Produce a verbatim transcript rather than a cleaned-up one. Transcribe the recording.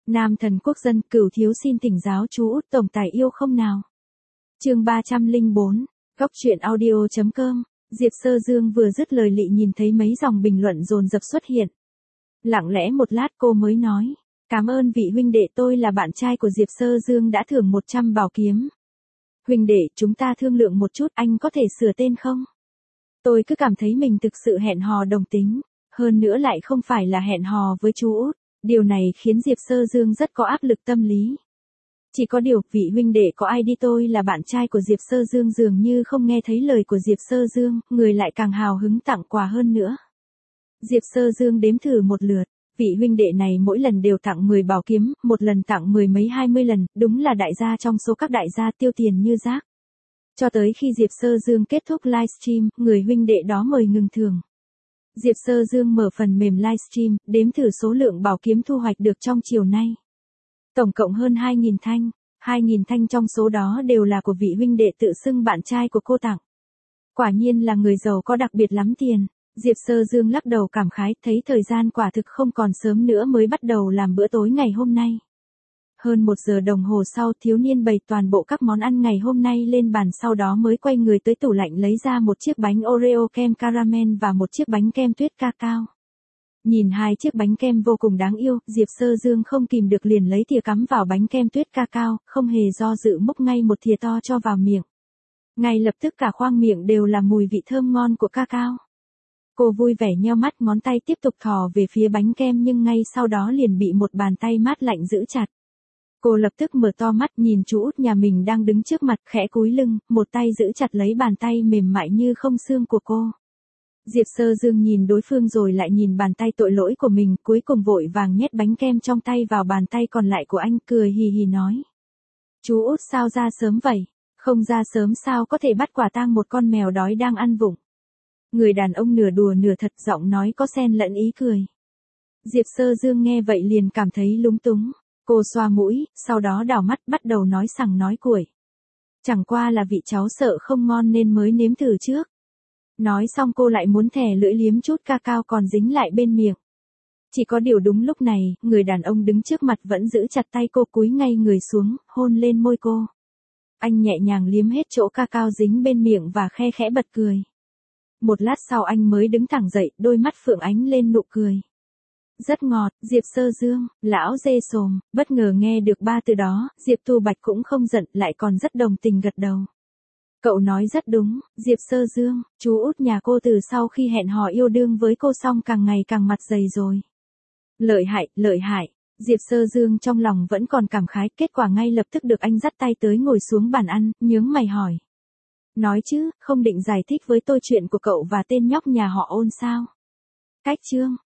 Nam thần quốc dân, Cửu thiếu xin thỉnh giáo chú Út tổng tài yêu không nào. Chương ba trăm lẻ bốn, góc truyện audio chấm com. Diệp Sơ Dương vừa dứt lời lị nhìn thấy mấy dòng bình luận dồn dập xuất hiện. Lặng lẽ một lát cô mới nói, cảm ơn vị huynh đệ, tôi là bạn trai của Diệp Sơ Dương đã thưởng một trăm bảo kiếm. Huynh đệ, chúng ta thương lượng một chút, anh có thể sửa tên không? Tôi cứ cảm thấy mình thực sự hẹn hò đồng tính, hơn nữa lại không phải là hẹn hò với chú Út, điều này khiến Diệp Sơ Dương rất có áp lực tâm lý. Chỉ có điều, vị huynh đệ có ai đi, tôi là bạn trai của Diệp Sơ Dương dường như không nghe thấy lời của Diệp Sơ Dương, người lại càng hào hứng tặng quà hơn nữa. Diệp Sơ Dương đếm thử một lượt, vị huynh đệ này mỗi lần đều tặng mười bảo kiếm, một lần tặng mười mấy hai mươi lần, đúng là đại gia trong số các đại gia tiêu tiền như rác. Cho tới khi Diệp Sơ Dương kết thúc livestream, người huynh đệ đó mời ngừng thưởng. Diệp Sơ Dương mở phần mềm livestream, đếm thử số lượng bảo kiếm thu hoạch được trong chiều nay. Tổng cộng hơn hai nghìn thanh, hai nghìn thanh trong số đó đều là của vị huynh đệ tự xưng bạn trai của cô tặng. Quả nhiên là người giàu có đặc biệt lắm tiền. Diệp Sơ Dương lắc đầu cảm khái, thấy thời gian quả thực không còn sớm nữa mới bắt đầu làm bữa tối ngày hôm nay. Hơn một giờ đồng hồ sau, thiếu niên bày toàn bộ các món ăn ngày hôm nay lên bàn, sau đó mới quay người tới tủ lạnh lấy ra một chiếc bánh Oreo kem caramel và một chiếc bánh kem tuyết cacao. Nhìn hai chiếc bánh kem vô cùng đáng yêu, Diệp Sơ Dương không kìm được liền lấy thìa cắm vào bánh kem tuyết cacao, không hề do dự múc ngay một thìa to cho vào miệng. Ngay lập tức cả khoang miệng đều là mùi vị thơm ngon của cacao. Cô vui vẻ nheo mắt, ngón tay tiếp tục thò về phía bánh kem nhưng ngay sau đó liền bị một bàn tay mát lạnh giữ chặt. Cô lập tức mở to mắt nhìn chú Út nhà mình đang đứng trước mặt, khẽ cúi lưng, một tay giữ chặt lấy bàn tay mềm mại như không xương của cô. Diệp Sơ Dương nhìn đối phương rồi lại nhìn bàn tay tội lỗi của mình, cuối cùng vội vàng nhét bánh kem trong tay vào bàn tay còn lại của anh, cười hì hì nói. Chú Út sao ra sớm vậy? Không ra sớm sao có thể bắt quả tang một con mèo đói đang ăn vụng. Người đàn ông nửa đùa nửa thật, giọng nói có xen lẫn ý cười. Diệp Sơ Dương nghe vậy liền cảm thấy lúng túng. Cô xoa mũi, sau đó đảo mắt bắt đầu nói sằng nói cuổi. Chẳng qua là vị cháu sợ không ngon nên mới nếm thử trước. Nói xong cô lại muốn thè lưỡi liếm chút cacao còn dính lại bên miệng. Chỉ có điều đúng lúc này, người đàn ông đứng trước mặt vẫn giữ chặt tay cô, cúi ngay người xuống, hôn lên môi cô. Anh nhẹ nhàng liếm hết chỗ cacao dính bên miệng và khe khẽ bật cười. Một lát sau anh mới đứng thẳng dậy, đôi mắt phượng ánh lên nụ cười. Rất ngọt, Diệp Sơ Dương, lão dê sồm, bất ngờ nghe được ba từ đó, Diệp Tu Bạch cũng không giận, lại còn rất đồng tình gật đầu. Cậu nói rất đúng, Diệp Sơ Dương, chú Út nhà cô từ sau khi hẹn hò yêu đương với cô xong càng ngày càng mặt dày rồi. Lợi hại, lợi hại, Diệp Sơ Dương trong lòng vẫn còn cảm khái, kết quả ngay lập tức được anh dắt tay tới ngồi xuống bàn ăn, nhướng mày hỏi. Nói chứ, không định giải thích với tôi chuyện của cậu và tên nhóc nhà họ Ôn sao? Cách chương.